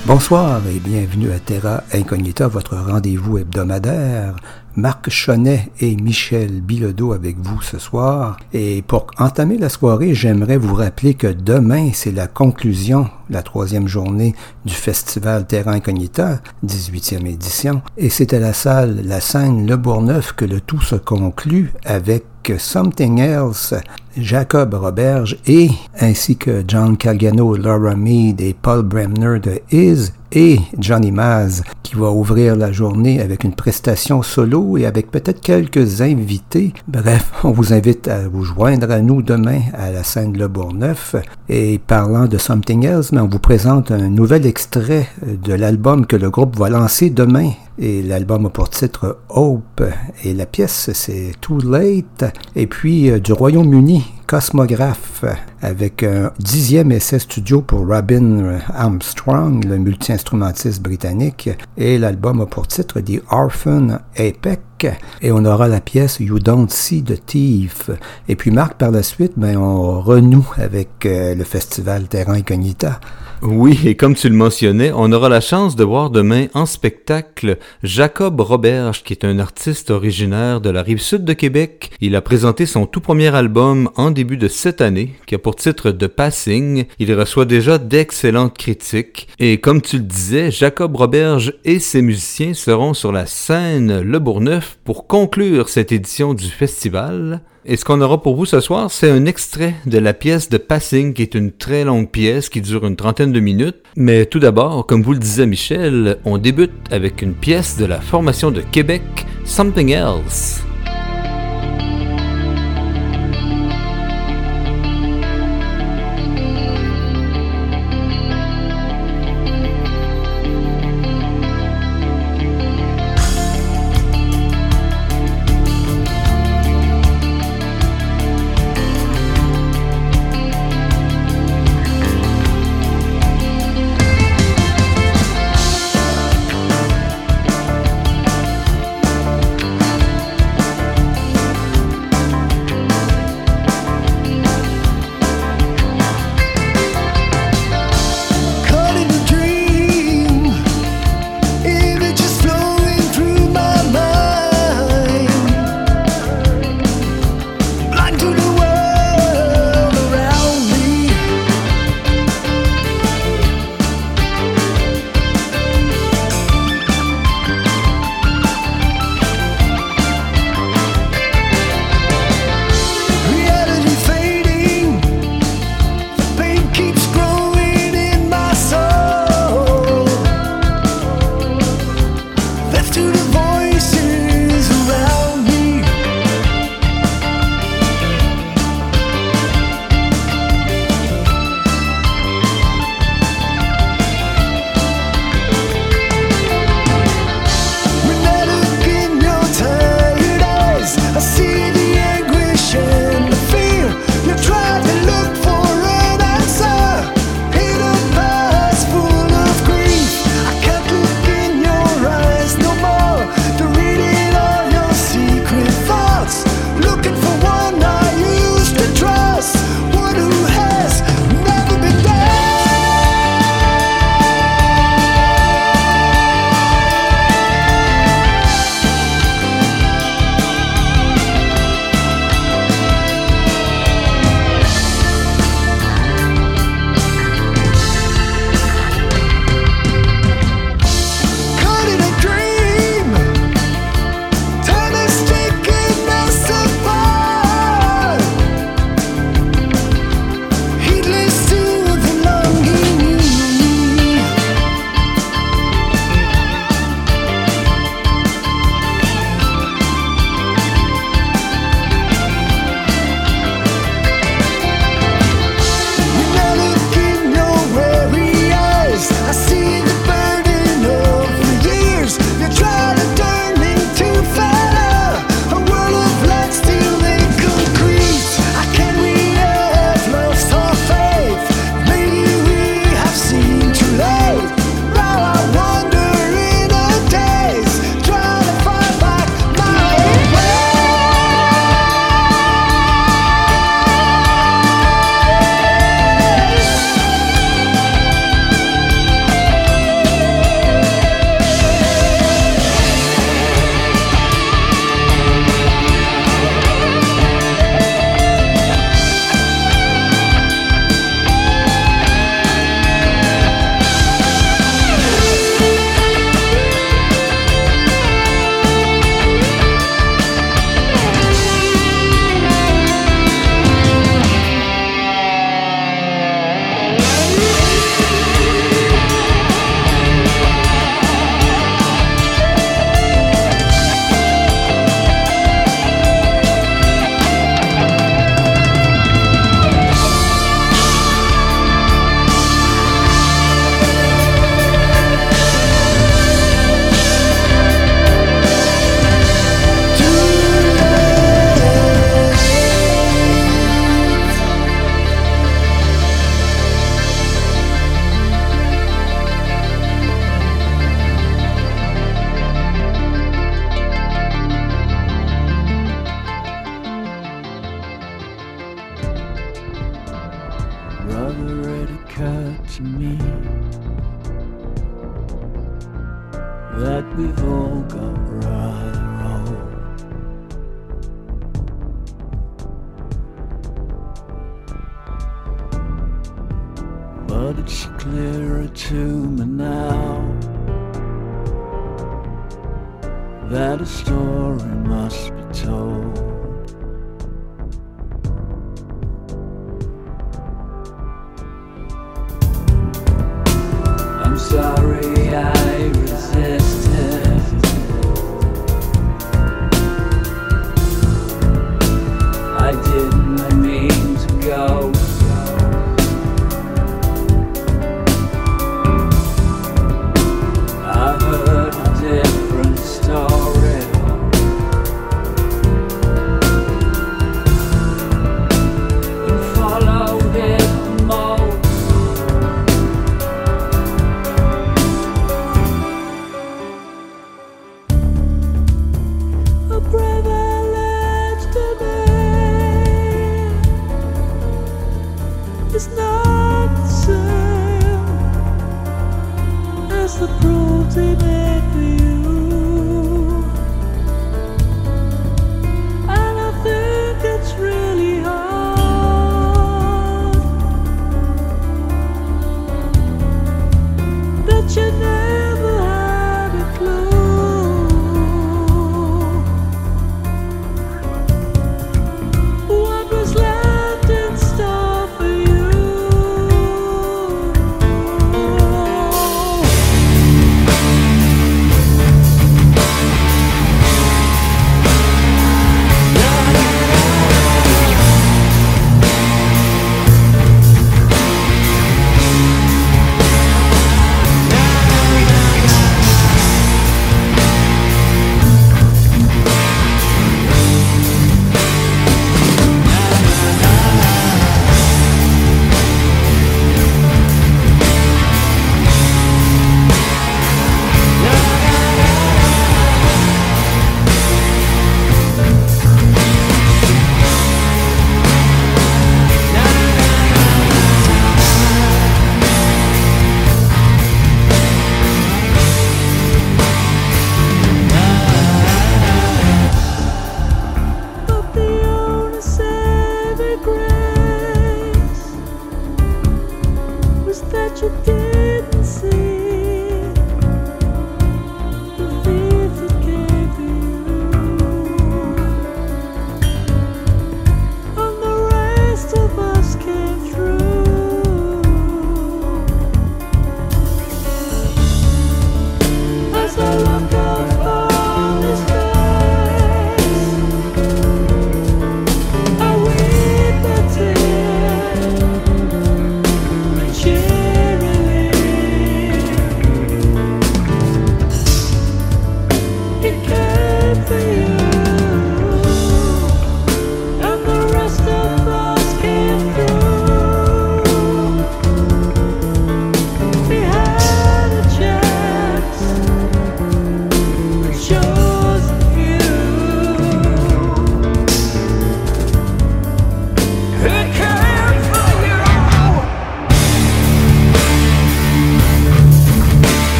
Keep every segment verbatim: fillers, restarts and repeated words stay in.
Bonsoir et bienvenue à Terra Incognita, votre rendez-vous hebdomadaire. Marc Chonnet et Michel Bilodeau avec vous ce soir. Et pour entamer la soirée, j'aimerais vous rappeler que demain, c'est la conclusion, la troisième journée du festival Terra Incognita, dix-huitième édition. Et c'est à la salle La Scène Le Bourgneuf que le tout se conclut avec Something Else, Jacob Roberge et ainsi que John Calgano, Laura Mead et Paul Bremner de Is et Johnny Maz qui va ouvrir la journée avec une prestation solo et avec peut-être quelques invités. Bref, on vous invite à vous joindre à nous demain à la scène Le Bourgneuf. Et parlant de Something Else, on vous présente un nouvel extrait de l'album que le groupe va lancer demain. Et l'album a pour titre Hope. Et la pièce, c'est Too Late. Et puis, euh, du Royaume-Uni, Cosmographe, avec un dixième essai studio pour Robin Armstrong, le multi-instrumentiste britannique. Et l'album a pour titre The Orphan Apex. Et on aura la pièce You Don't See the Thief. Et puis, Marc, par la suite, ben, on renoue avec euh, le festival Terra Incognita. Oui, et comme tu le mentionnais, on aura la chance de voir demain en spectacle Jacob Roberge, qui est un artiste originaire de la Rive-Sud de Québec. Il a présenté son tout premier album en début de cette année, qui a pour titre The Passing. Il reçoit déjà d'excellentes critiques. Et comme tu le disais, Jacob Roberge et ses musiciens seront sur la scène Le Bourgneuf pour conclure cette édition du festival. Et ce qu'on aura pour vous ce soir, c'est un extrait de la pièce de Passing, qui est une très longue pièce qui dure une trentaine de minutes. Mais tout d'abord, comme vous le disait Michel, on débute avec une pièce de la formation de Québec, Something Else. that we've all got rather old. But it's clearer to me now that a story must be told. I'm sorry I resisted. I didn't mean to go. I heard a different story. And followed it the most. A privilege to me is not the same as the cruelty made for you. And I think it's really hard that you never had a clue what was left in store for you.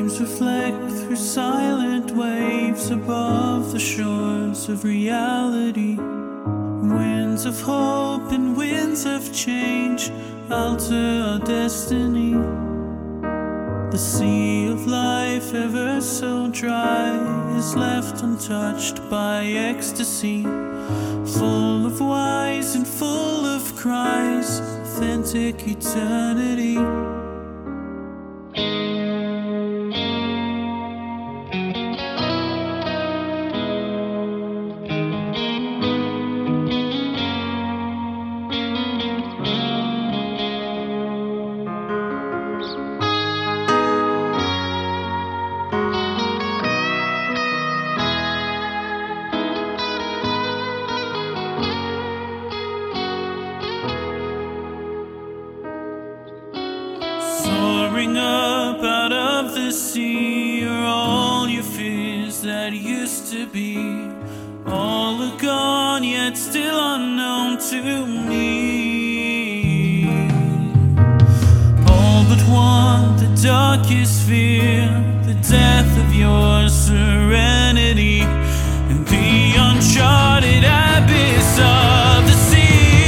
Tears reflect through silent waves above the shores of reality. Winds of hope and winds of change alter our destiny. The sea of life, ever so dry, is left untouched by ecstasy. Full of whys and full of cries, authentic eternity. Soaring up out of the sea are all your fears that used to be. All are gone yet still unknown to me. All but one, the darkest fear, the death of your serenity, and the uncharted abyss of the sea.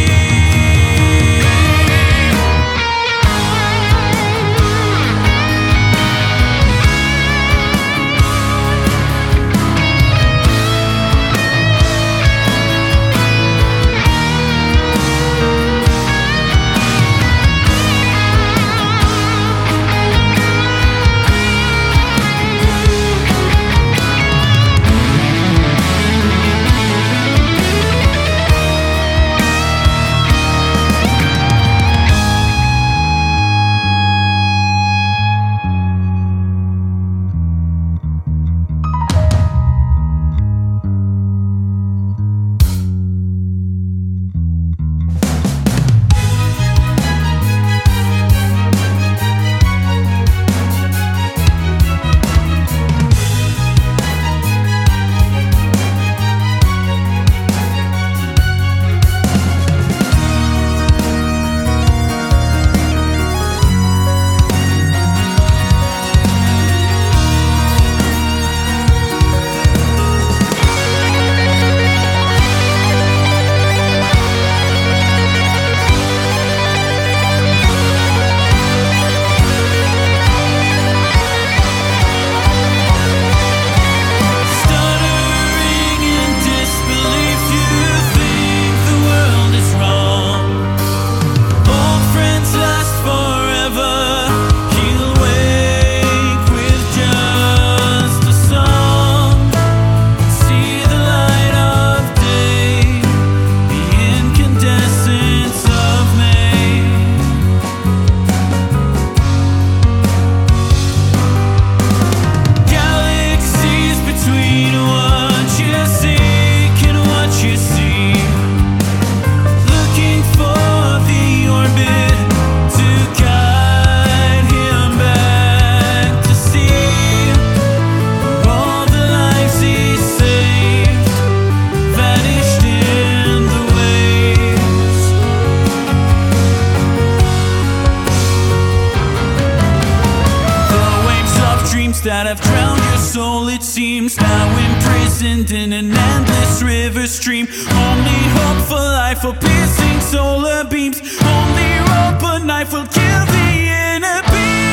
That have drowned your soul, it seems, now imprisoned in an endless river stream. Only hope for life will piercing solar beams. Only rope a knife will kill the inner beast.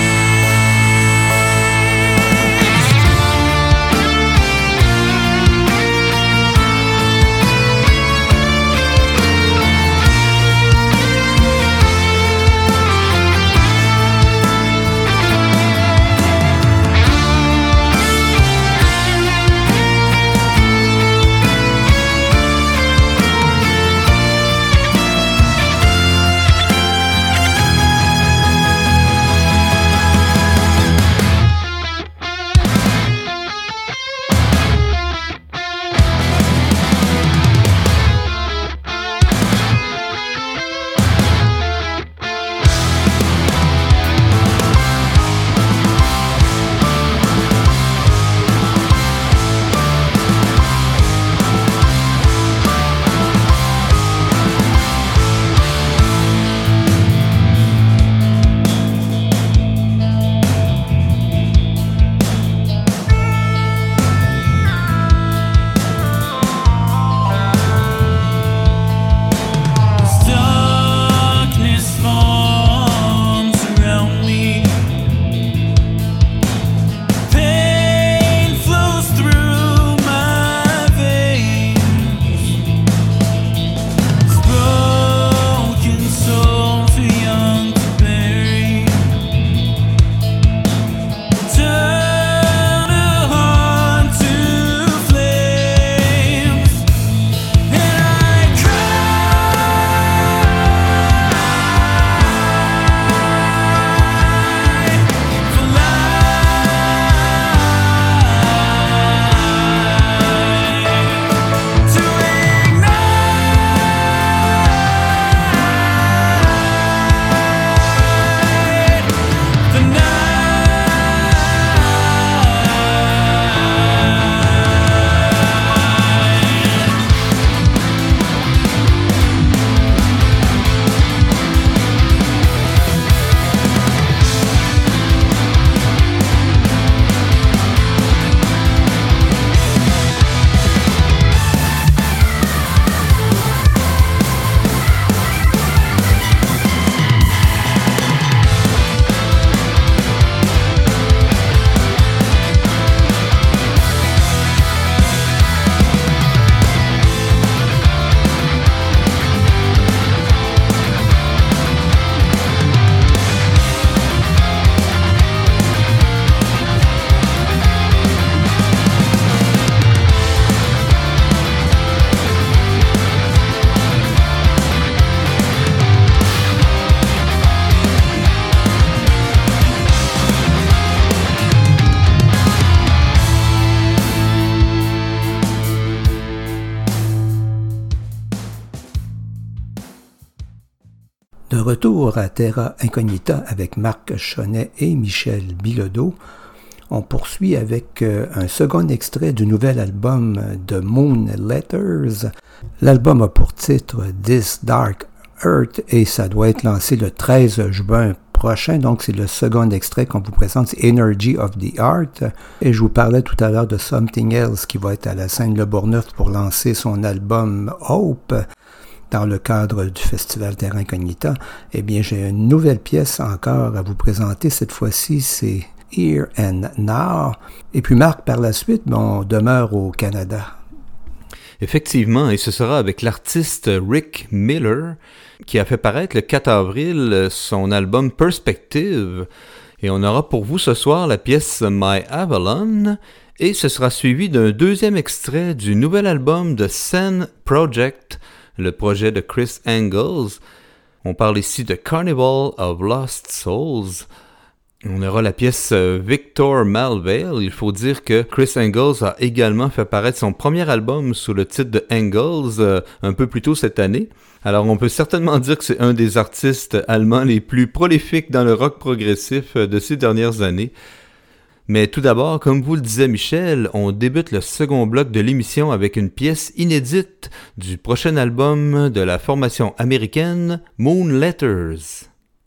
De retour à Terra Incognita avec Marc Chonnet et Michel Bilodeau, on poursuit avec un second extrait du nouvel album de Moon Letters. L'album a pour titre This Dark Earth et ça doit être lancé le treize juin prochain, donc c'est le second extrait qu'on vous présente, c'est Energy of the Art. Et je vous parlais tout à l'heure de Something Else qui va être à la scène Le Bourgneuf pour lancer son album Hope dans le cadre du festival Terra Incognita. Eh bien, j'ai une nouvelle pièce encore à vous présenter. Cette fois-ci, c'est Here and Now. Et puis Marc, par la suite, bon, on demeure au Canada. Effectivement, et ce sera avec l'artiste Rick Miller qui a fait paraître le quatre avril son album Perspective. Et on aura pour vous ce soir la pièce My Avalon. Et ce sera suivi d'un deuxième extrait du nouvel album de Sen Project, le projet de Chris Angles. On parle ici de Carnival of Lost Souls. On aura la pièce Victor Malvale. Il faut dire que Chris Angles a également fait paraître son premier album sous le titre de Angles euh, un peu plus tôt cette année. Alors on peut certainement dire que c'est un des artistes allemands les plus prolifiques dans le rock progressif de ces dernières années. Mais tout d'abord, comme vous le disait Michel, on débute le second bloc de l'émission avec une pièce inédite du prochain album de la formation américaine Moon Letters.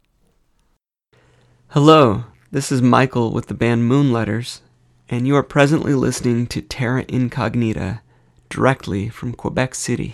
Hello, this is Michael with the band Moon Letters, and you are presently listening to Terra Incognita, directly from Quebec City.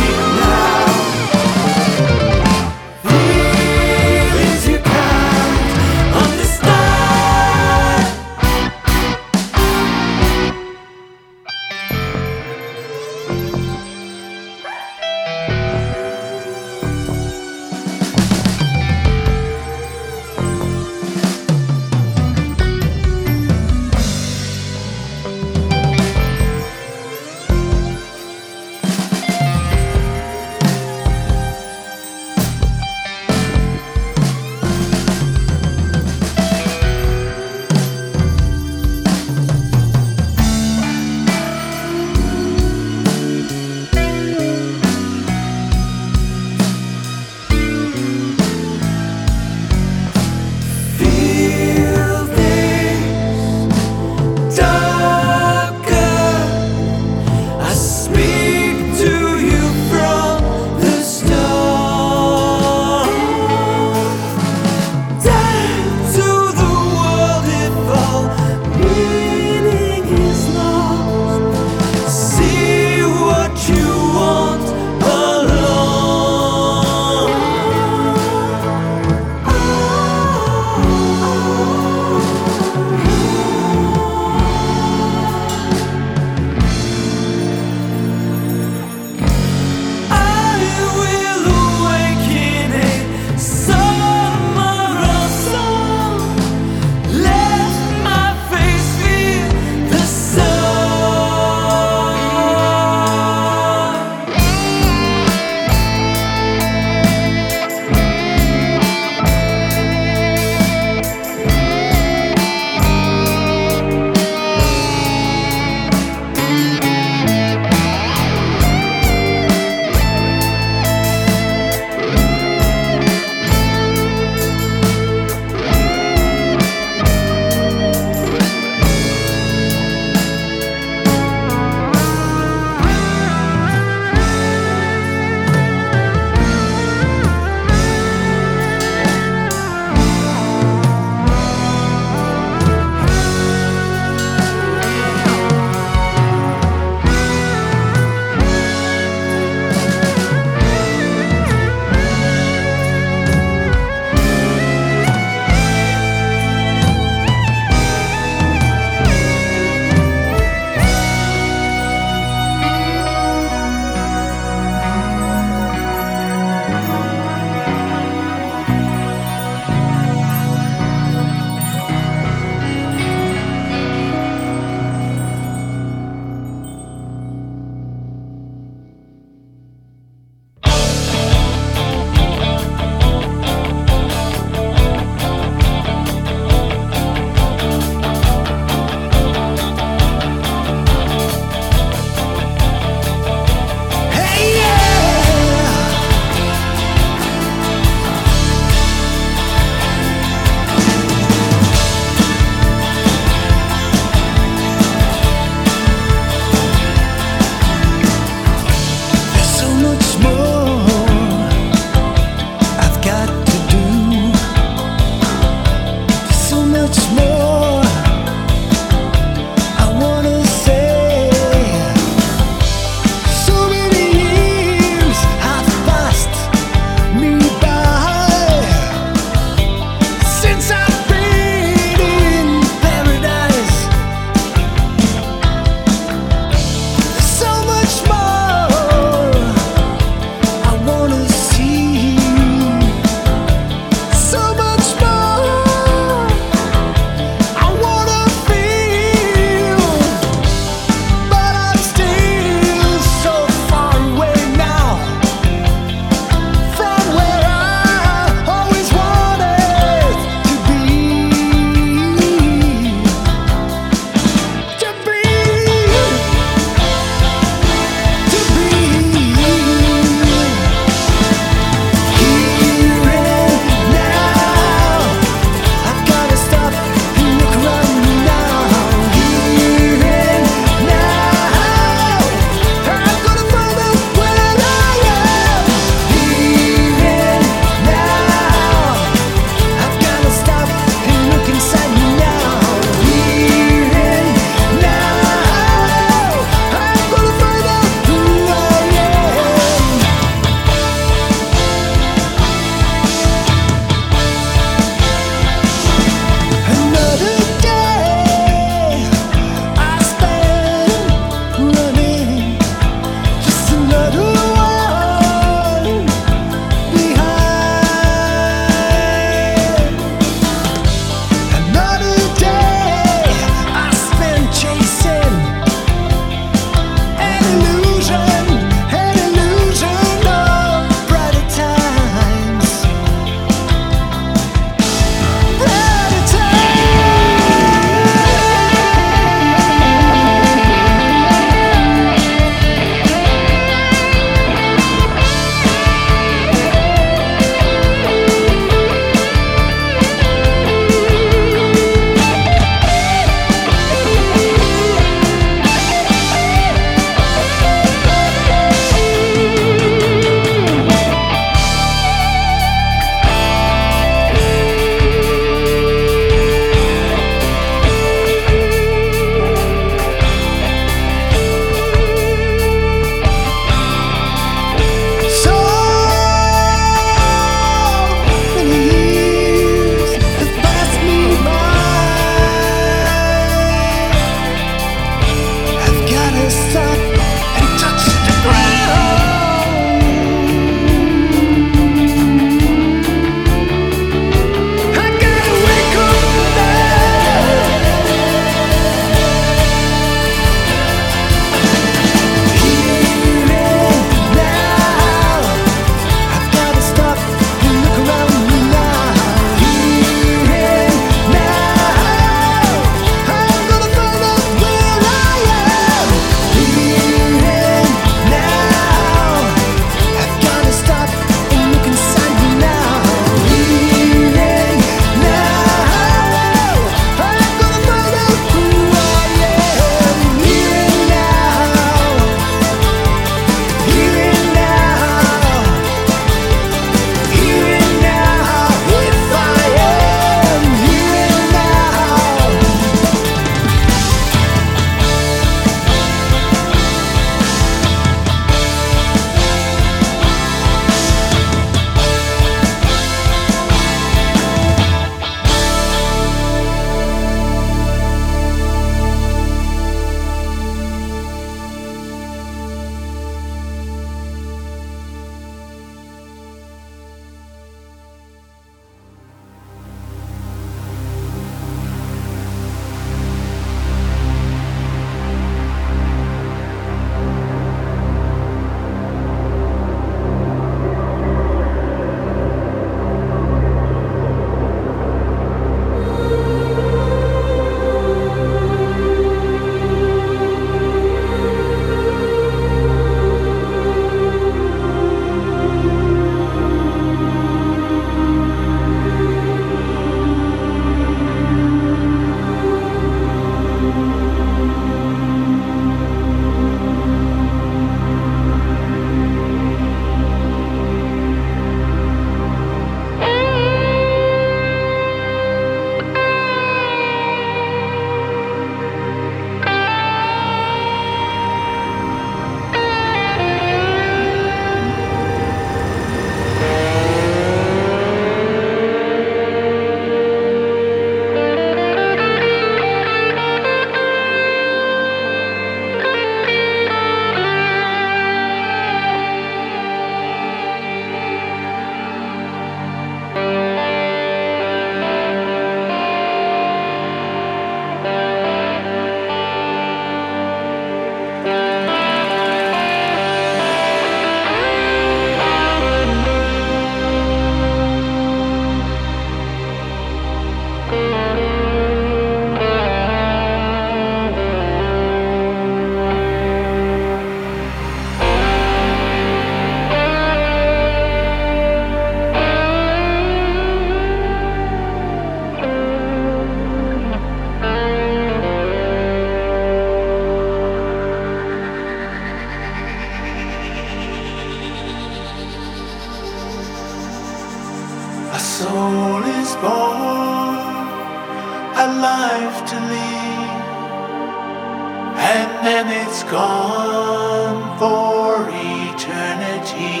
life to lead, and then it's gone for eternity.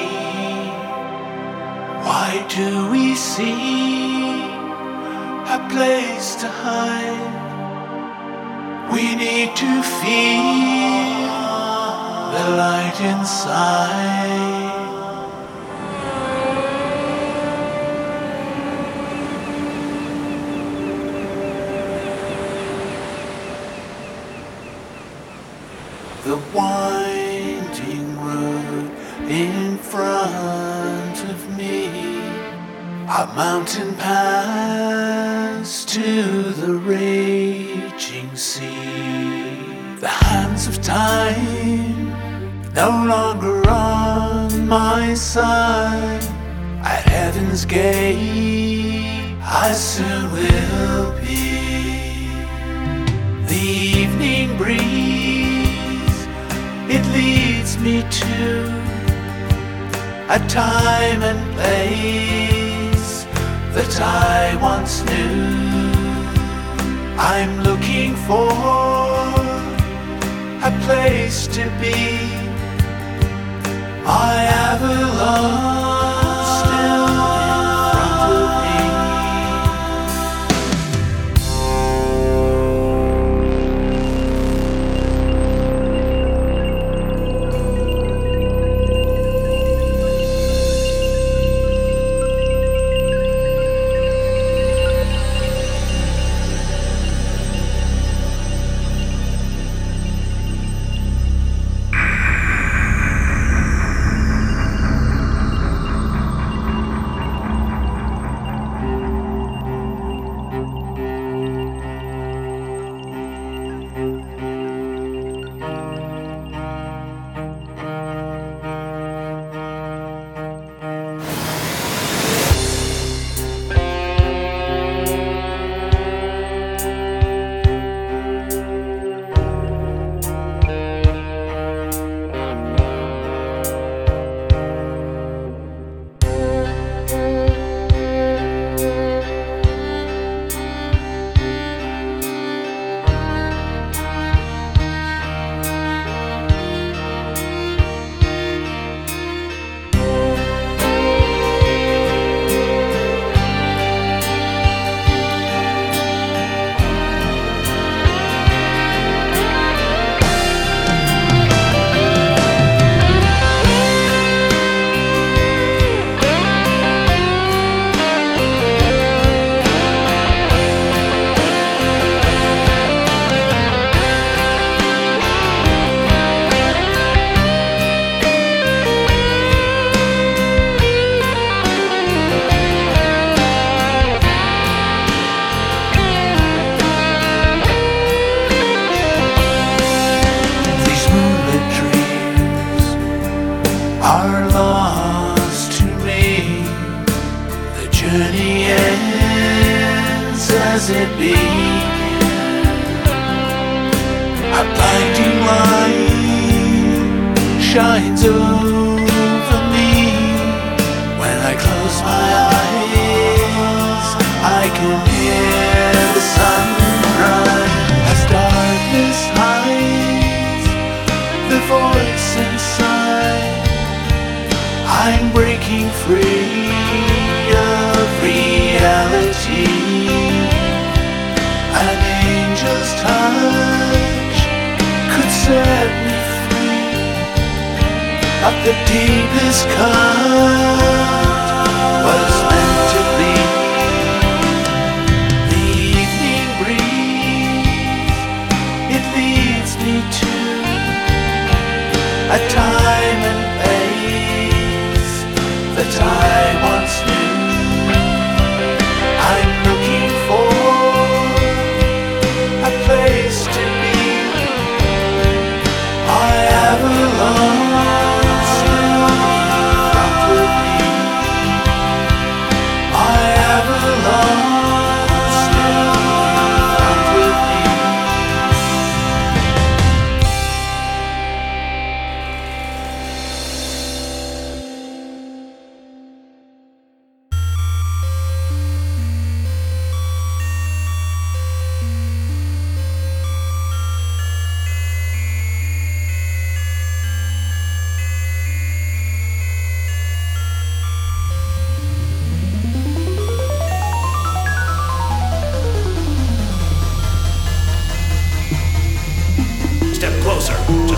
Why do we seek a place to hide? We need to feel the light inside. The winding road in front of me, a mountain pass to the raging sea. The hands of time no longer on my side. At heaven's gate I soon will be. The evening breeze, it leads me to a time and place that I once knew. I'm looking for a place to be. My Avalon still in front of me. As it began, a blinding light shines over me. When I close my eyes, I can hear the sunrise. As darkness hides the voice inside, I'm breaking free of reality. An angel's touch could set me free of the deepest cut was meant to be. The evening breeze, it leads me to a time and place that I once knew. I'm looking for a place to be. I Avalon still in front of me.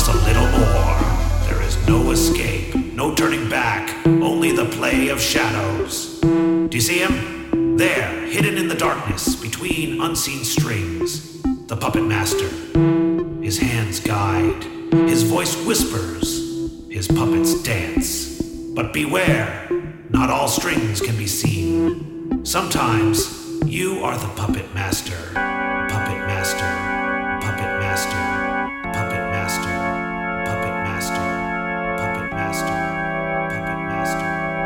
a little more. There is no escape, no turning back, only the play of shadows. Do you see him? There, hidden in the darkness, between unseen strings. The puppet master. His hands guide, his voice whispers, his puppets dance. But beware, not all strings can be seen. Sometimes you are the puppet master, puppet master, puppet master, puppet master, puppet master, puppet master, puppet master,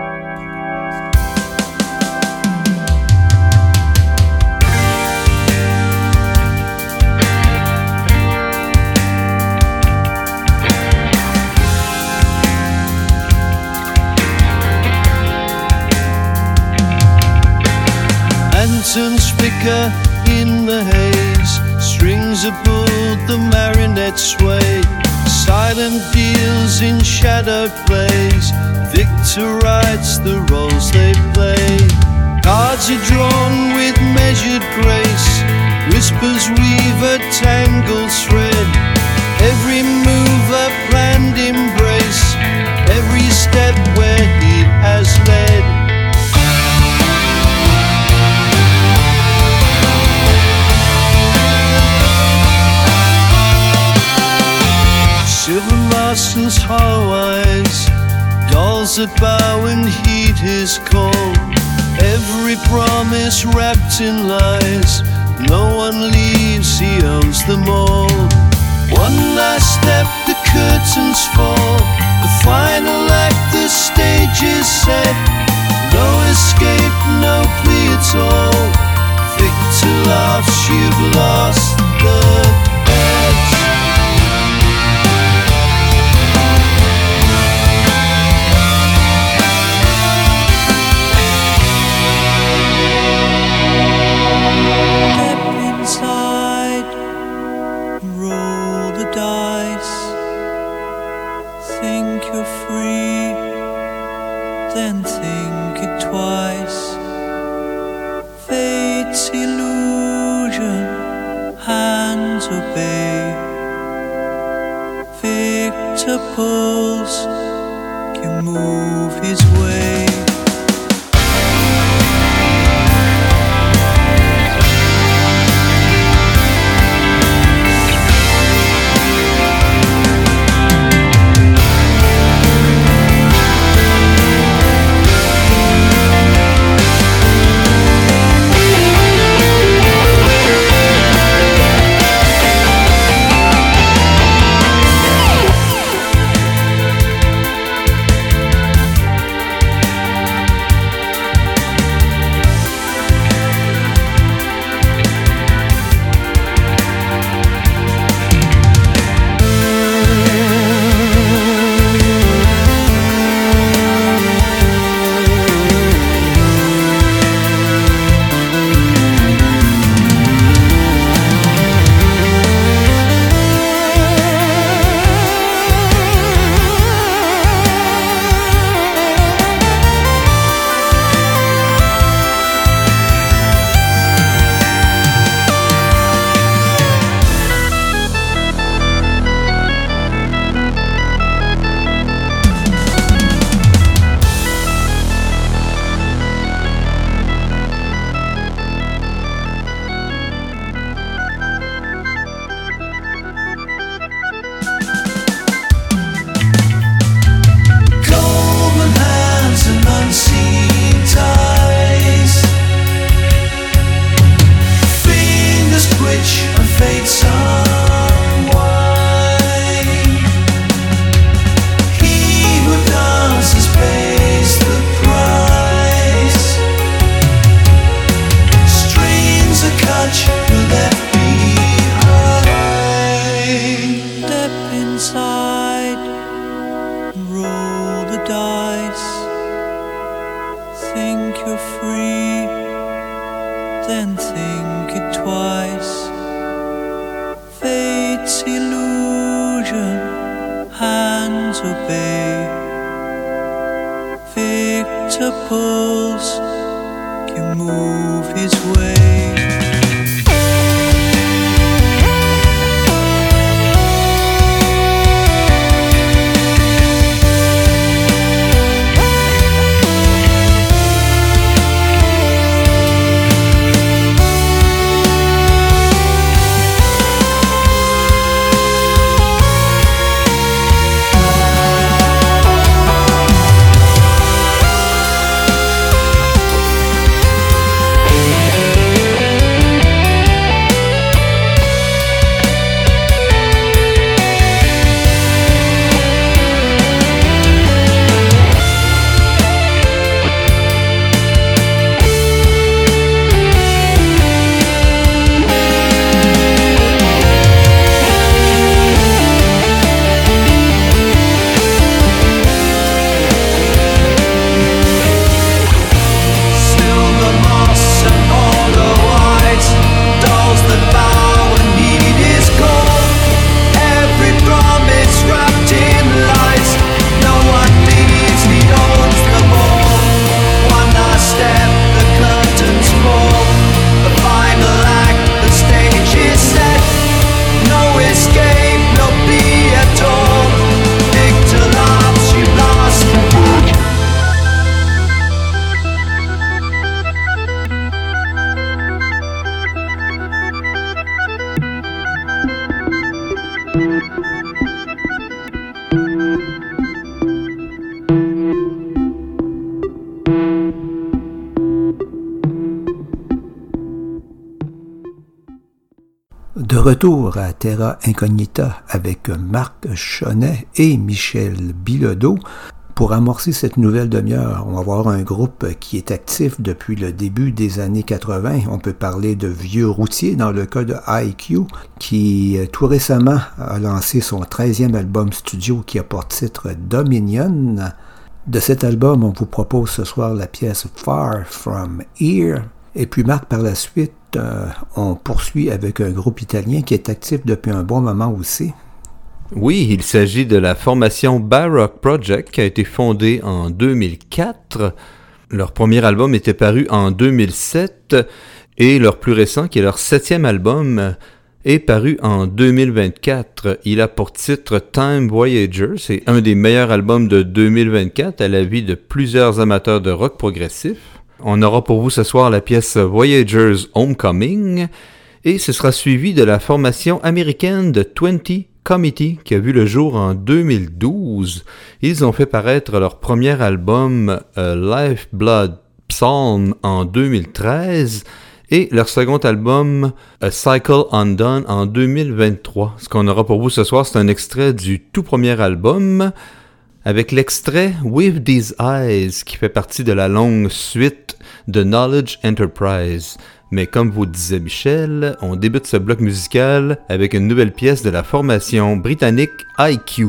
Lanterns flicker in the haze, strings are pulled, the marionettes sway. Silent deals in shadow plays, victor writes the roles they play. Cards are drawn with measured grace, whispers weave a tangled thread. Every move a planned embrace, every step where he has led. Silver muscles, hollow eyes, dolls that bow and heed his call. Every promise wrapped in lies, no one leaves, he owns them all. One last step, the curtains fall, the final act, the stage is set. No escape, no plea at all. Victor laughs, you've lost the bet. Then think it twice. Fate's illusion, hands obey. Victor pulls, you move his way. De retour à Terra Incognita avec Marc Chonnet et Michel Bilodeau. Pour amorcer cette nouvelle demi-heure, on va voir un groupe qui est actif depuis le début des années quatre-vingts. On peut parler de Vieux Routier dans le cas de I Q, qui tout récemment a lancé son treizième album studio qui a pour titre Dominion. De cet album, on vous propose ce soir la pièce Far From Here. Et puis Marc, par la suite, euh, on poursuit avec un groupe italien qui est actif depuis un bon moment aussi. Oui, il s'agit de la formation Baroque Project qui a été fondée en deux mille quatre. Leur premier album était paru en deux mille sept et leur plus récent, qui est leur septième album, est paru en deux mille vingt-quatre. Il a pour titre Time Voyager. C'est un des meilleurs albums de deux mille vingt-quatre à l'avis de plusieurs amateurs de rock progressif. On aura pour vous ce soir la pièce Voyager's Homecoming et ce sera suivi de la formation américaine de vingt Committee qui a vu le jour en deux mille douze. Ils ont fait paraître leur premier album uh, Lifeblood Psalm en deux mille treize et leur second album A Cycle Undone en deux mille vingt-trois. Ce qu'on aura pour vous ce soir, c'est un extrait du tout premier album avec l'extrait With These Eyes qui fait partie de la longue suite de Knowledge Enterprise. Mais comme vous disait Michel, on débute ce bloc musical avec une nouvelle pièce de la formation britannique I Q.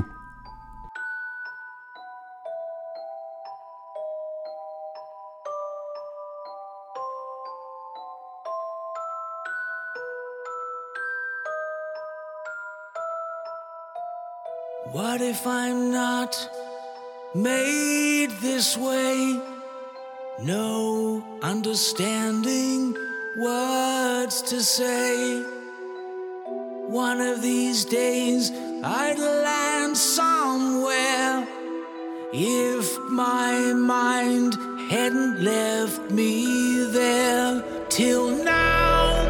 What if I'm not made this way? No understanding words to say. One of these days I'd land somewhere if my mind hadn't left me there till now.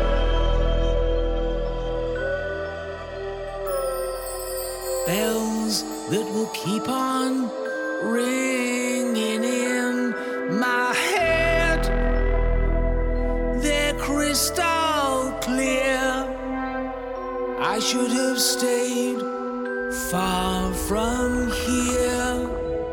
Bells that will keep on ringing in my head, they're crystal clear. I should have stayed far from here.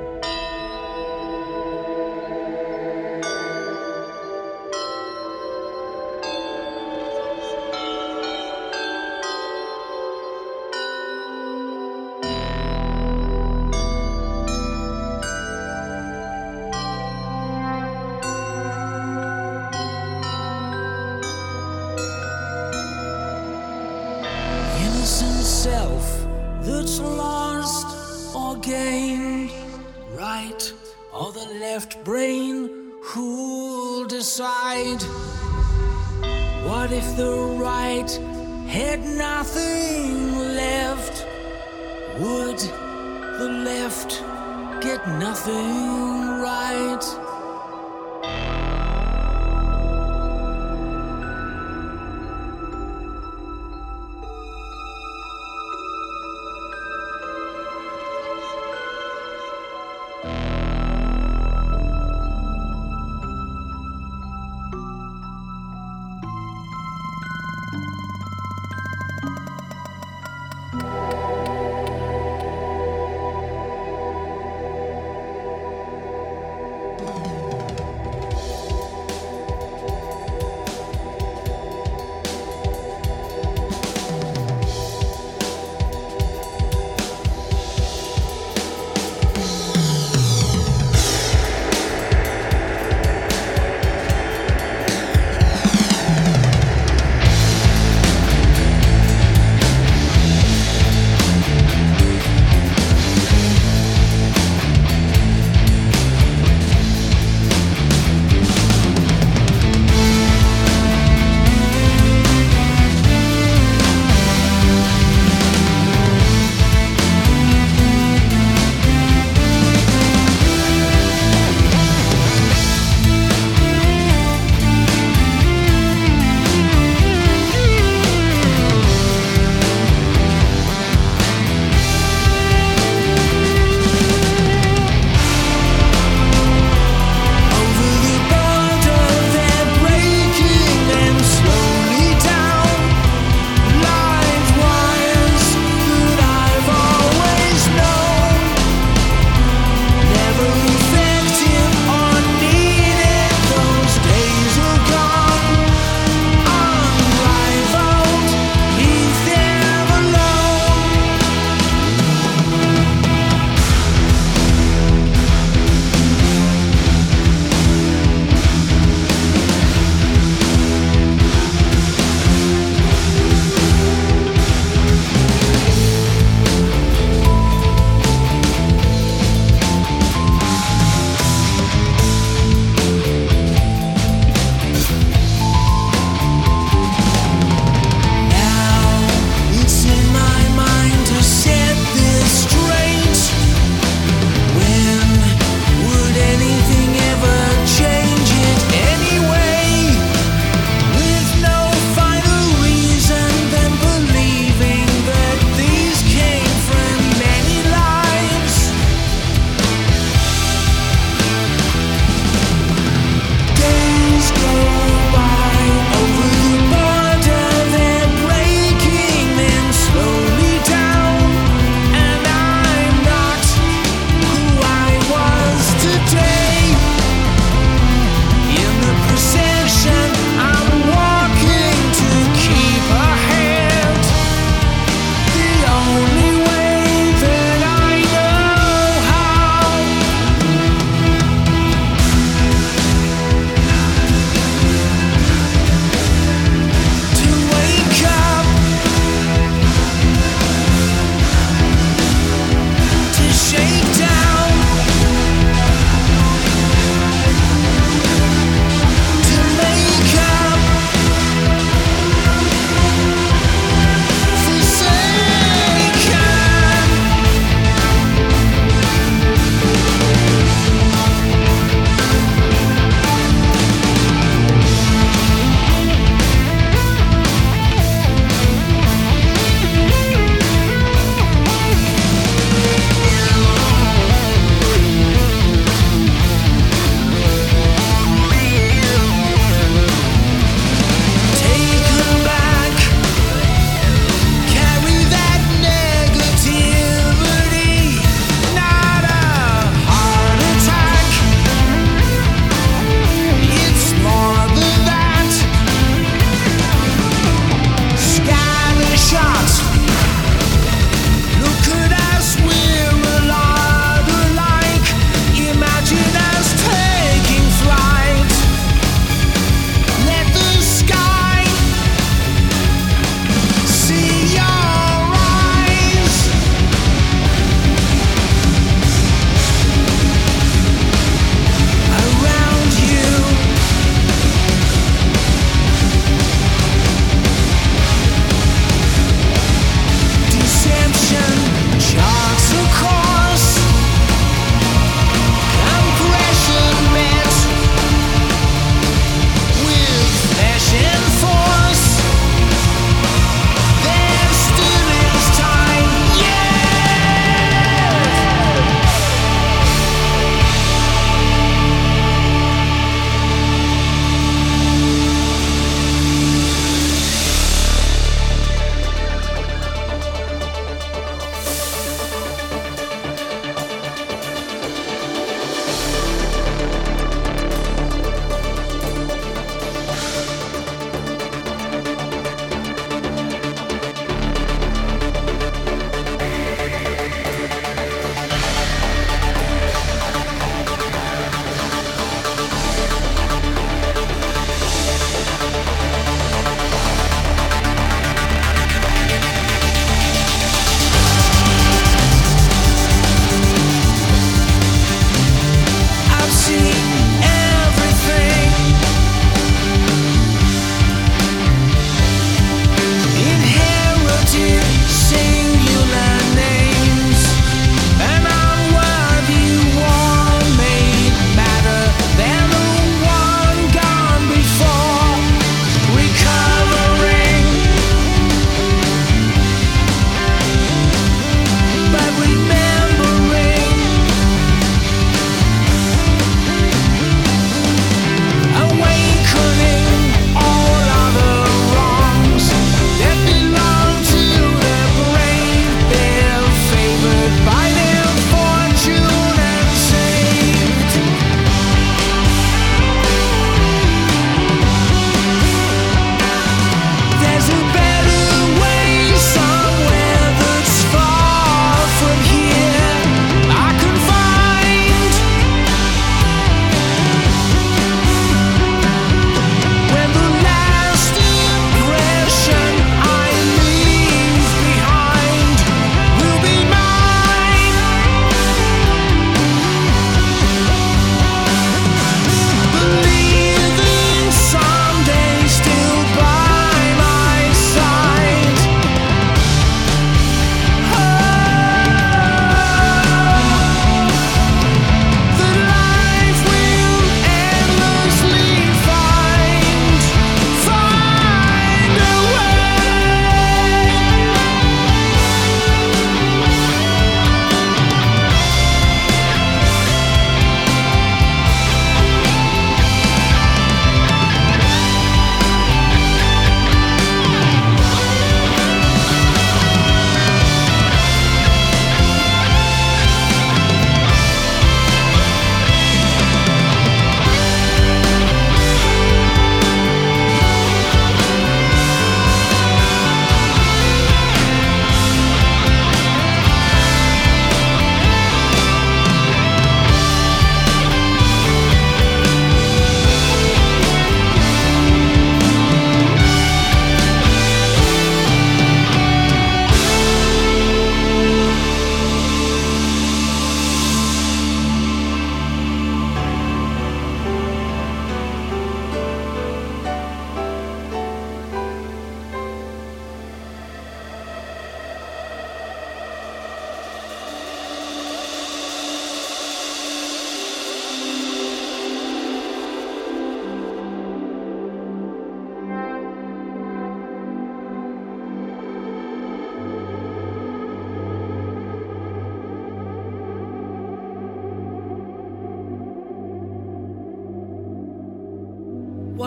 Self that's lost or gained, right or the left brain, who'll decide? What if the right had nothing left? Would the left get nothing right?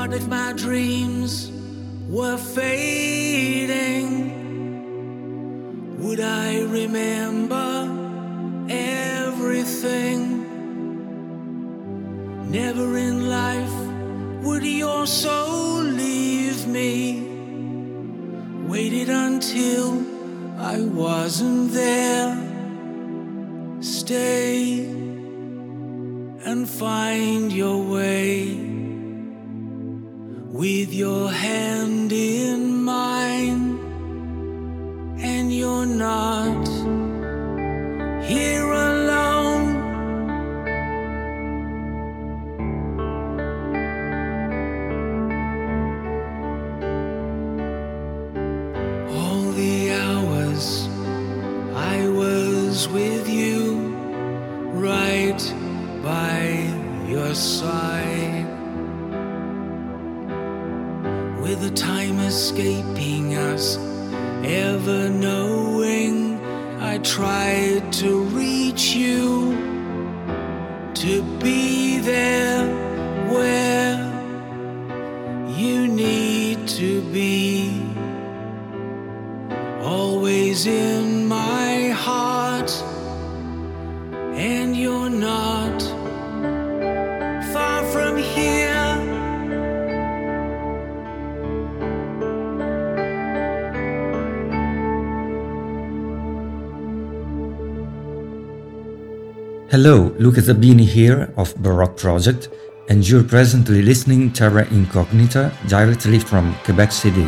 What if my dreams were fading? Would I remember everything? Never in life would your soul leave me. Waited until I wasn't there. Stay and find your way with your hand in mine, and you're not here alone. All the hours I was with you, right by your side, with the time escaping us, ever knowing I tried to reach you, to be there where you need to be, always in my heart, and you're not far from here. Hello, Luca Zabini here of Baroque Project, and you're presently listening Terra Incognita directly from Quebec City.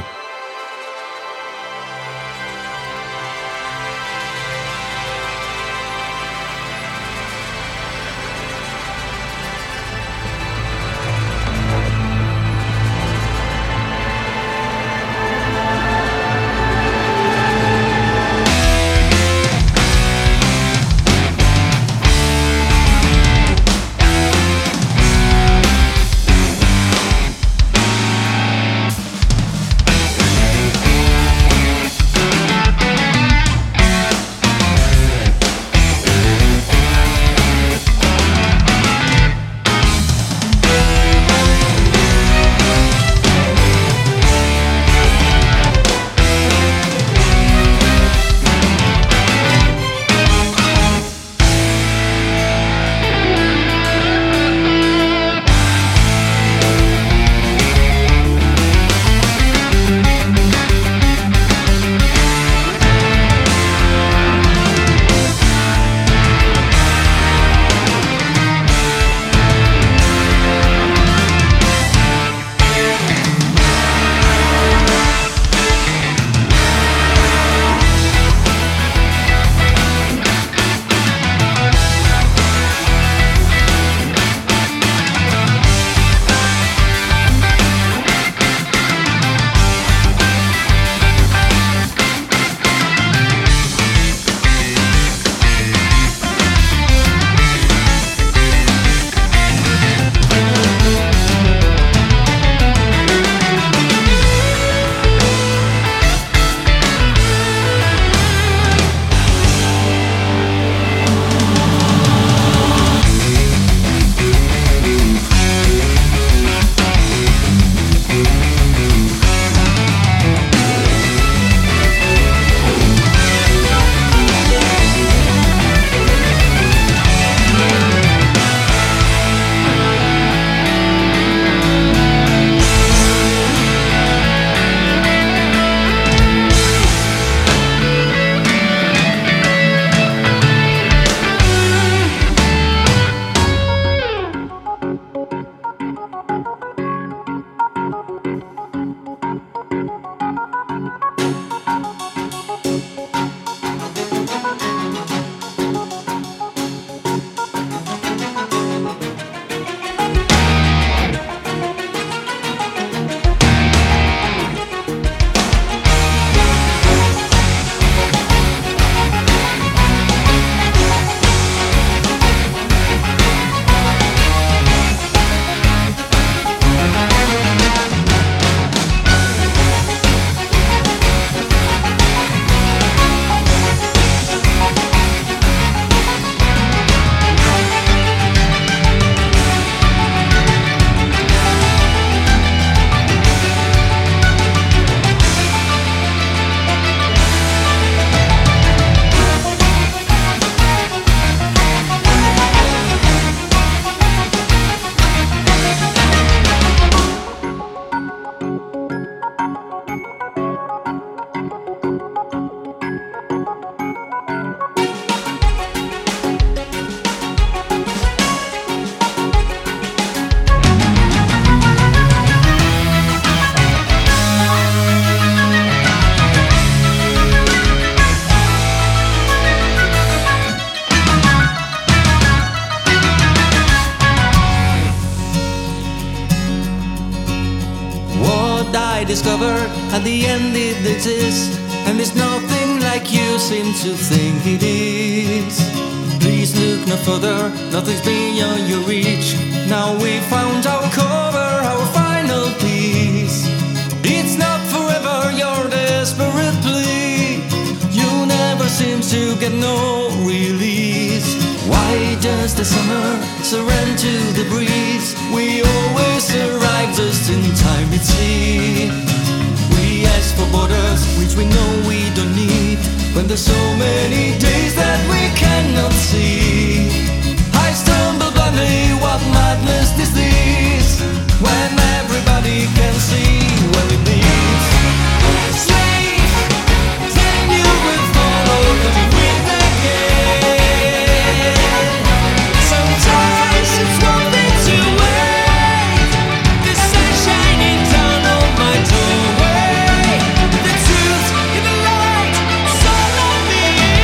at the end it exists, and there's nothing like you seem to think it is. Please look no further, nothing's beyond your reach. Now we found our cover, our final piece. It's not forever, your desperate plea. You never seem to get no release. Why does the summer surrender to the breeze? We always arrive just in time, it seems. We ask for borders, which we know we don't need, when there's so many days that we cannot see. I stumble blindly, what madness is this, when everybody can see where it leads. Slave, then you will follow the wind again. Sometimes it's worth it to wait. The sun shining down on my doorway. The truth in the light, so let me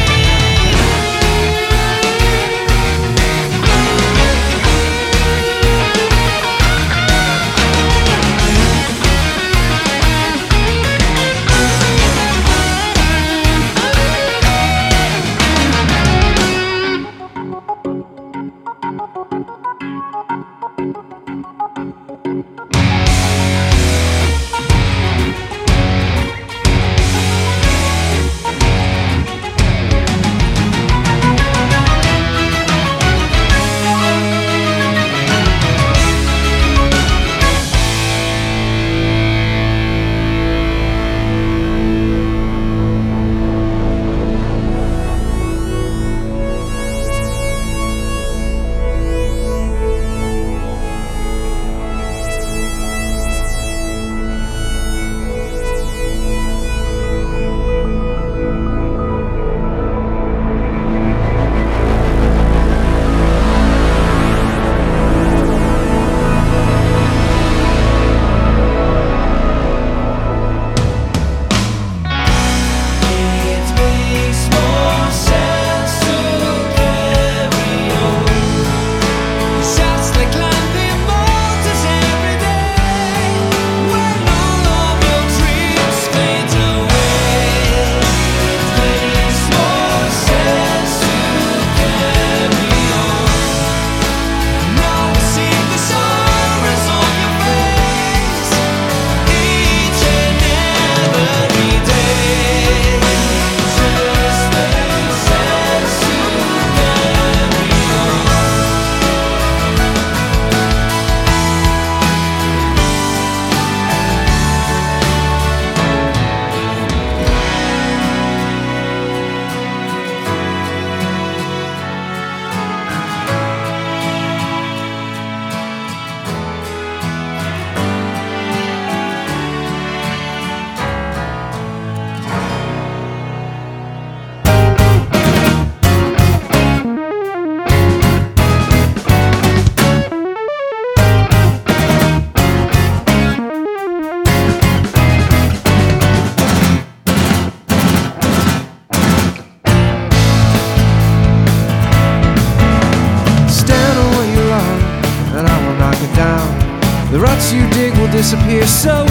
disappear so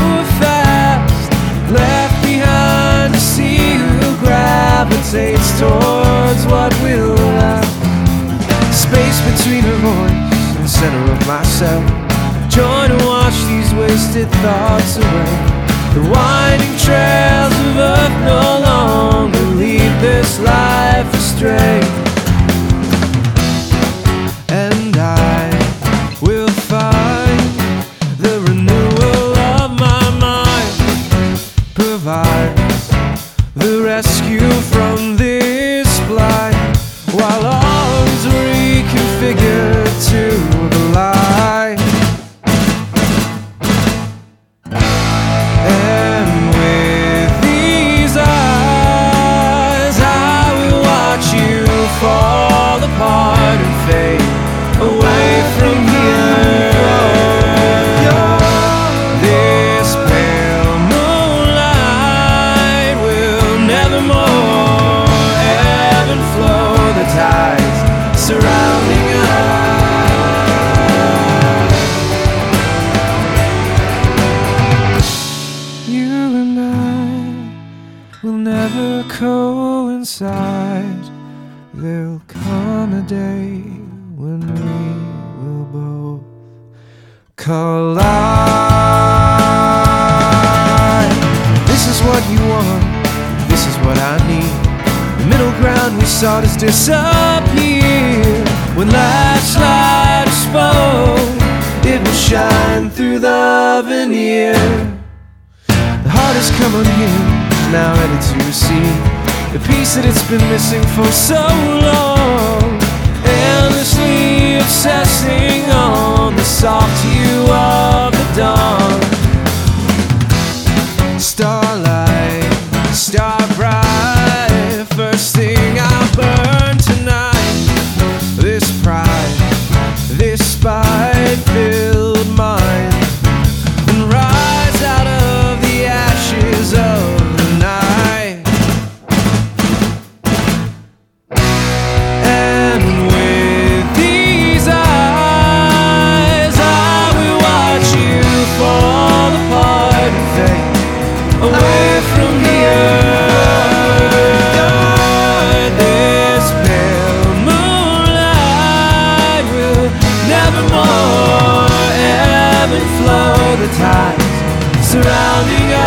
fast, left behind to see who gravitates towards what will last. Space between her voice and the center of myself. Join and wash these wasted thoughts away. The winding trails of earth no longer lead this life astray. And I will find the renewal of my mind, provides the rescue from this blight, while all is reconfigured to the light. And with these eyes I will watch you fall apart and fade away from here. This pale moonlight will nevermore will never coincide. There'll come a day when we will both collide. This is what you want, this is what I need. The middle ground we sought has disappeared. When last light is spoke, it will shine through the veneer. The heart has come unhinged, now ready to receive the peace that it's been missing for so long. Endlessly obsessing on the soft hue of the dawn. Starlight, star bright, first thing I'll burn tonight. This pride, this spite-filled mind, and rise out of the ashes of the night. And with these eyes, I will watch you fall apart and fade away from here. This pale moonlight will nevermore ebb and flow, the tides surrounding us.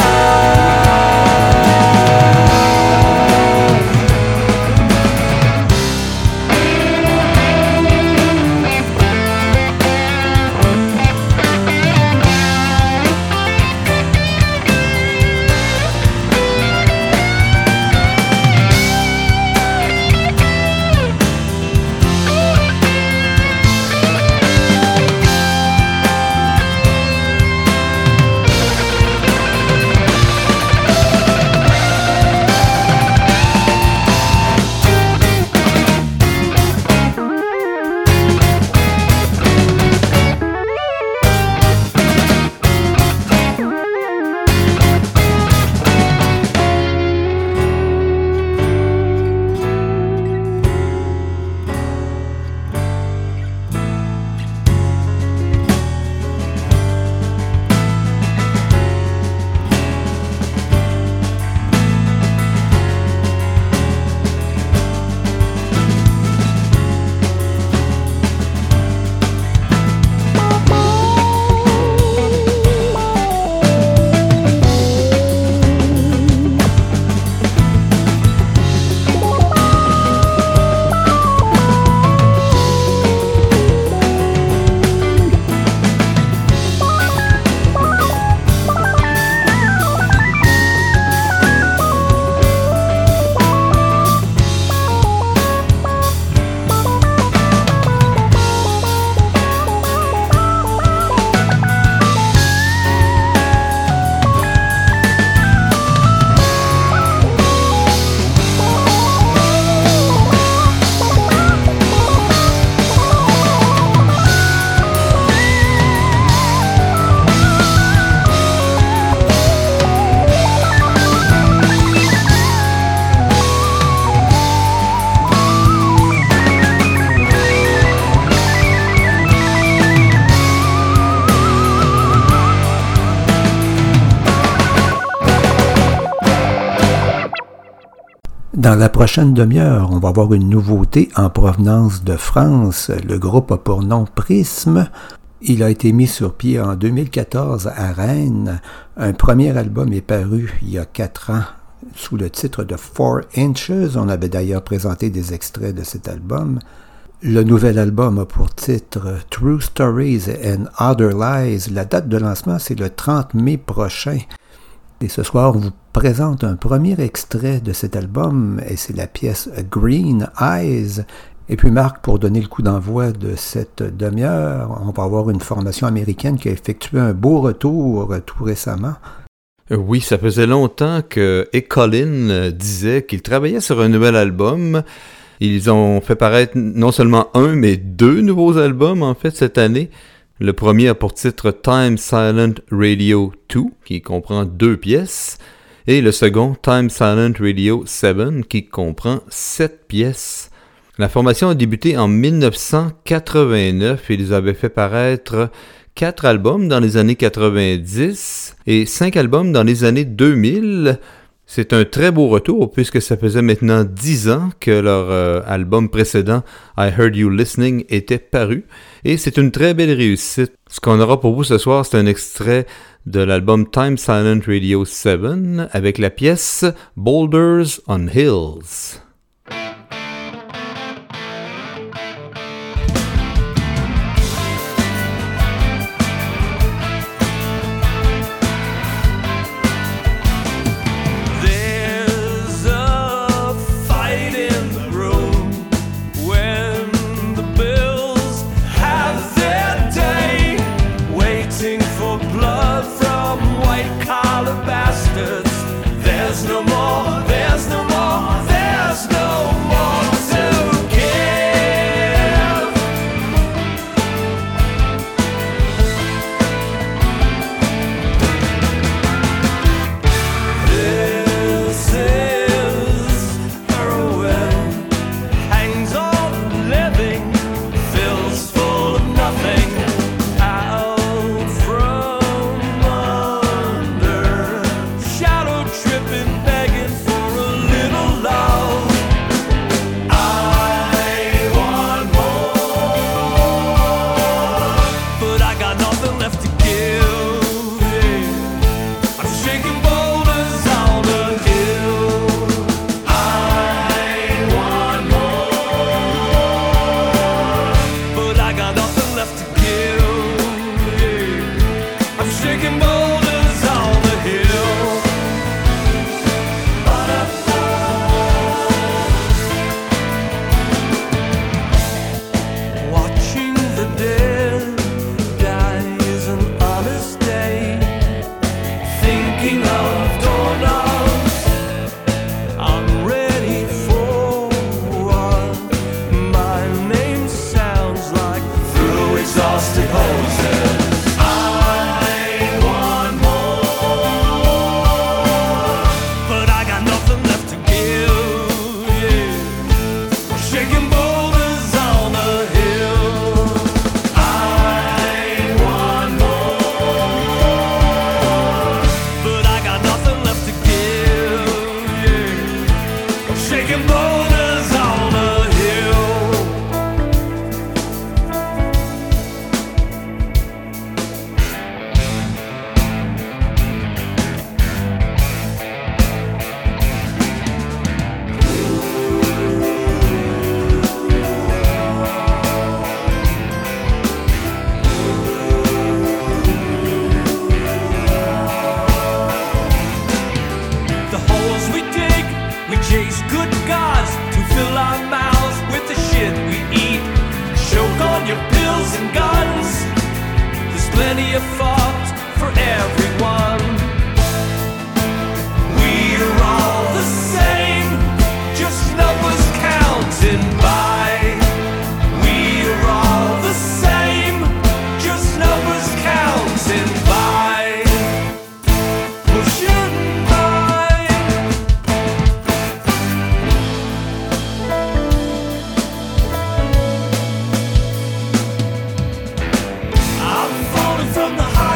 Dans la prochaine demi-heure, on va avoir une nouveauté en provenance de France. Le groupe a pour nom Prisme. Il a été mis sur pied en deux mille quatorze à Rennes. Un premier album est paru il y a quatre ans sous le titre de Four Inches. On avait d'ailleurs présenté des extraits de cet album. Le nouvel album a pour titre True Stories and Other Lies. La date de lancement, c'est le trente mai prochain. Et ce soir, on vous présente un premier extrait de cet album, et c'est la pièce Green Eyes. Et puis Marc, pour donner le coup d'envoi de cette demi-heure, on va avoir une formation américaine qui a effectué un beau retour tout récemment. Oui, ça faisait longtemps que Ecolin disait qu'il travaillait sur un nouvel album. Ils ont fait paraître non seulement un, mais deux nouveaux albums, en fait, cette année. Le premier a pour titre Time Silent Radio deux, qui comprend deux pièces, et le second, Time Silent Radio sept, qui comprend sept pièces. La formation a débuté en dix-neuf cent quatre-vingt-neuf et ils avaient fait paraître quatre albums dans les années quatre-vingt-dix et cinq albums dans les années deux mille. C'est un très beau retour puisque ça faisait maintenant dix ans que leur euh, album précédent, I Heard You Listening, était paru. Et c'est une très belle réussite. Ce qu'on aura pour vous ce soir, c'est un extrait de l'album Time Silent Radio sept avec la pièce Boulders on Hills. I'm falling from the high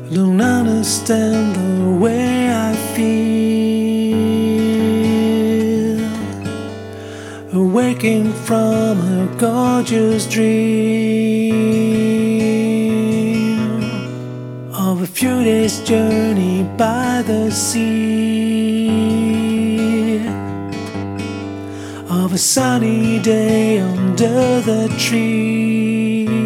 don't understand the way I feel, awaking from a gorgeous dream of a few days' journey by the sea, of a sunny day under the trees.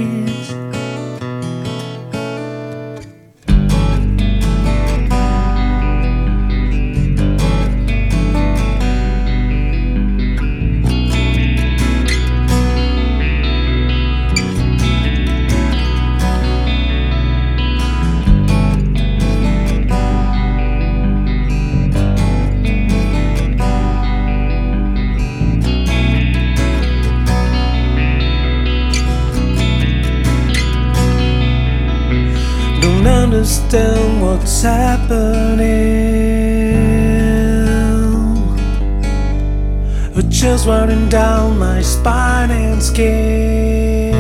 Understand what's happening, with chills running down my spine and skin.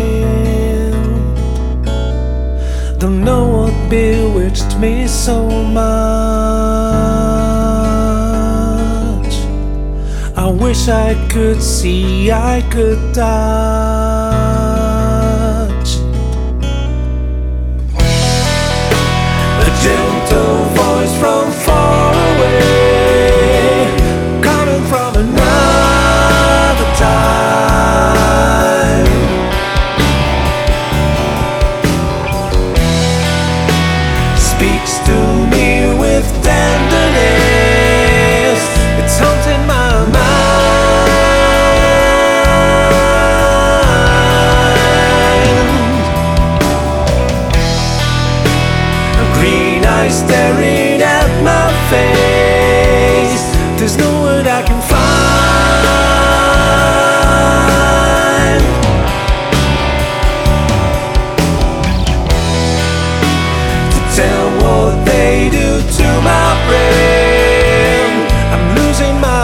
Don't know what bewitched me so much. I wish I could see, I could touch. Gentle voice from far away, coming from another time, speaks to me with tenderness. It's haunting my mind. Green eyes staring at my face. There's no word I can find to tell what they do to my brain. I'm losing my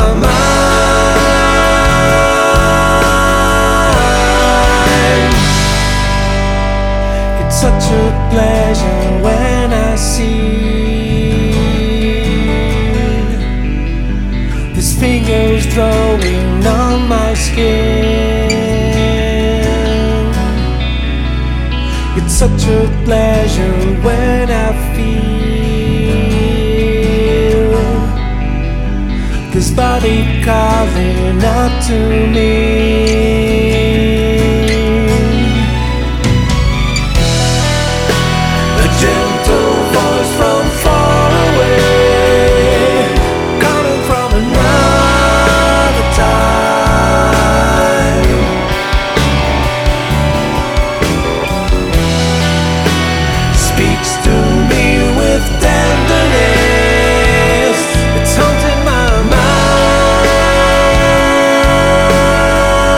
mind. It's such a pleasure when I see these fingers drawing on my skin. It's such a pleasure when I feel this body calling out to me. Gentle voice from far away, coming from another time, speaks to me with tenderness. It's haunting my mind.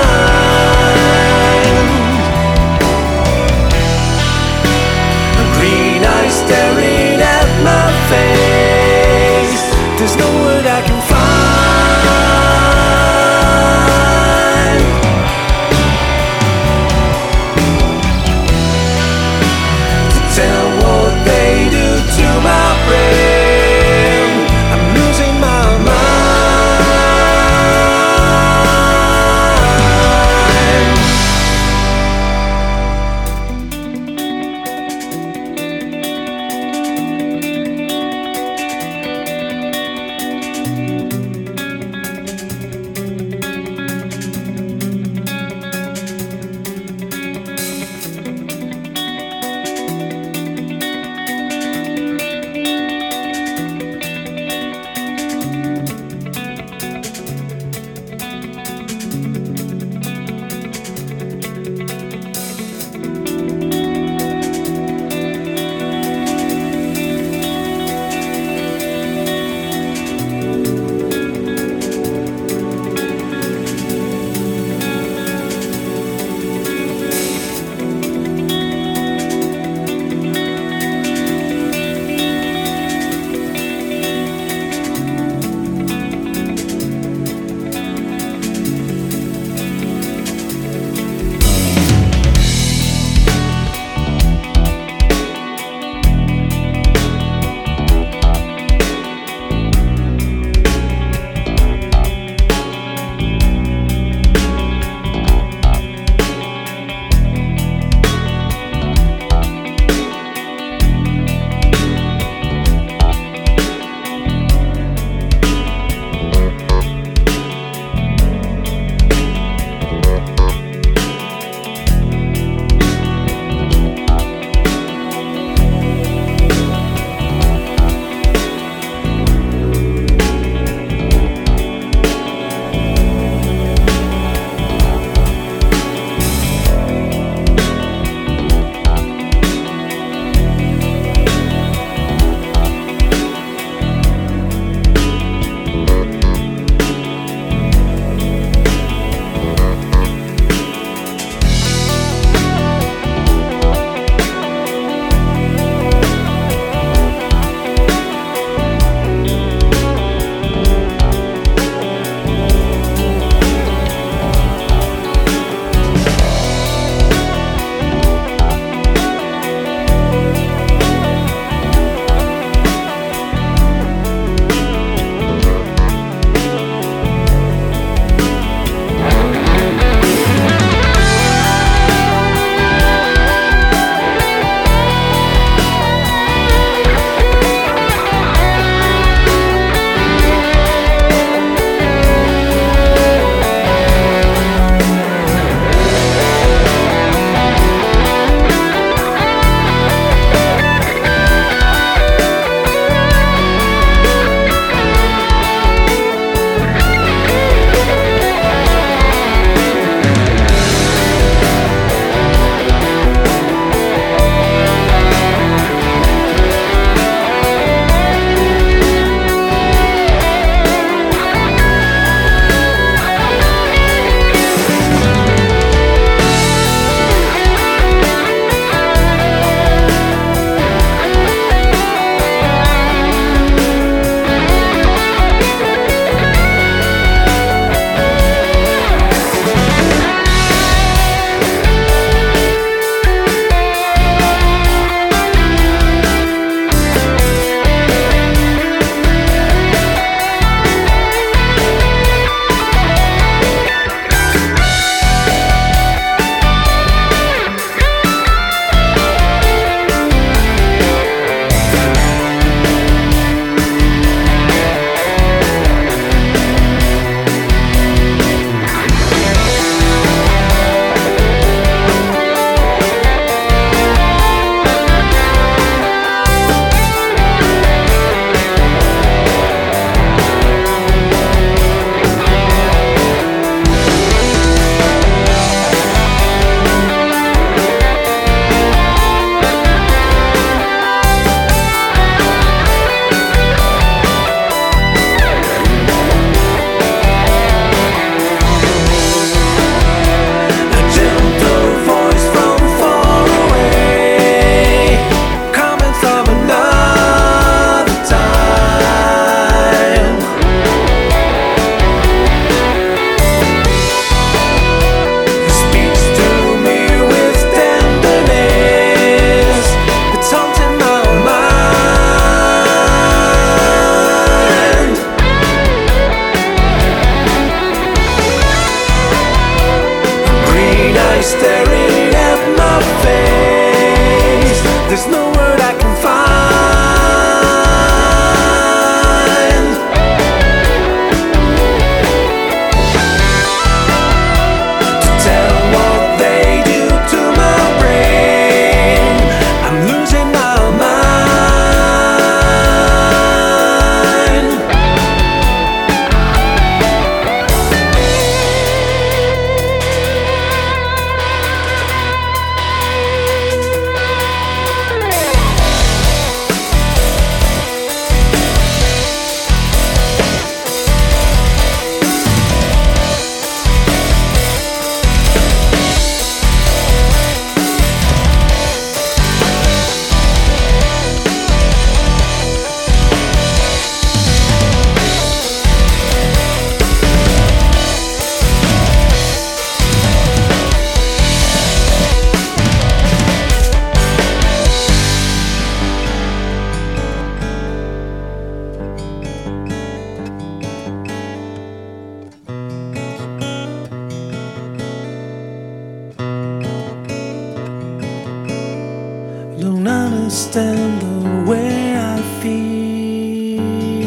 and the way I feel,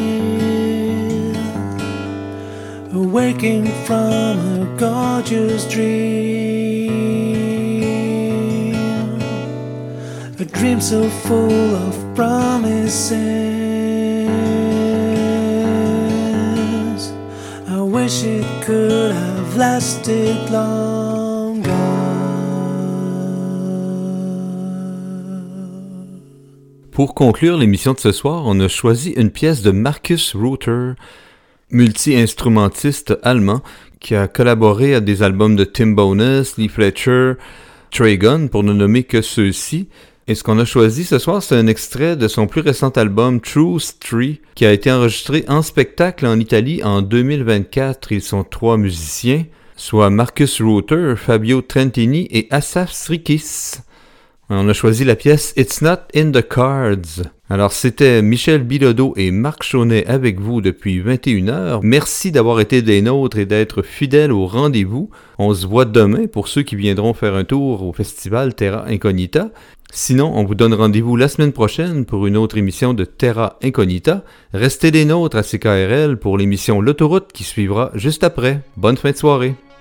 waking from a gorgeous dream, a dream so full of promises. I wish it could have lasted longer. Pour conclure l'émission de ce soir, on a choisi une pièce de Markus Ruther, multi-instrumentiste allemand, qui a collaboré à des albums de Tim Bowness, Lee Fletcher, Trey Gunn, pour ne nommer que ceux-ci. Et ce qu'on a choisi ce soir, c'est un extrait de son plus récent album Truth Tree, qui a été enregistré en spectacle en Italie en deux mille vingt-quatre. Ils sont trois musiciens, soit Markus Ruther, Fabio Trentini et Asaf Srikis. On a choisi la pièce It's Not in the Cards. Alors c'était Michel Bilodeau et Marc Chaunet avec vous depuis vingt et une heures. Merci d'avoir été des nôtres et d'être fidèles au rendez-vous. On se voit demain pour ceux qui viendront faire un tour au festival Terra Incognita. Sinon, on vous donne rendez-vous la semaine prochaine pour une autre émission de Terra Incognita. Restez des nôtres à C K R L pour l'émission L'autoroute qui suivra juste après. Bonne fin de soirée.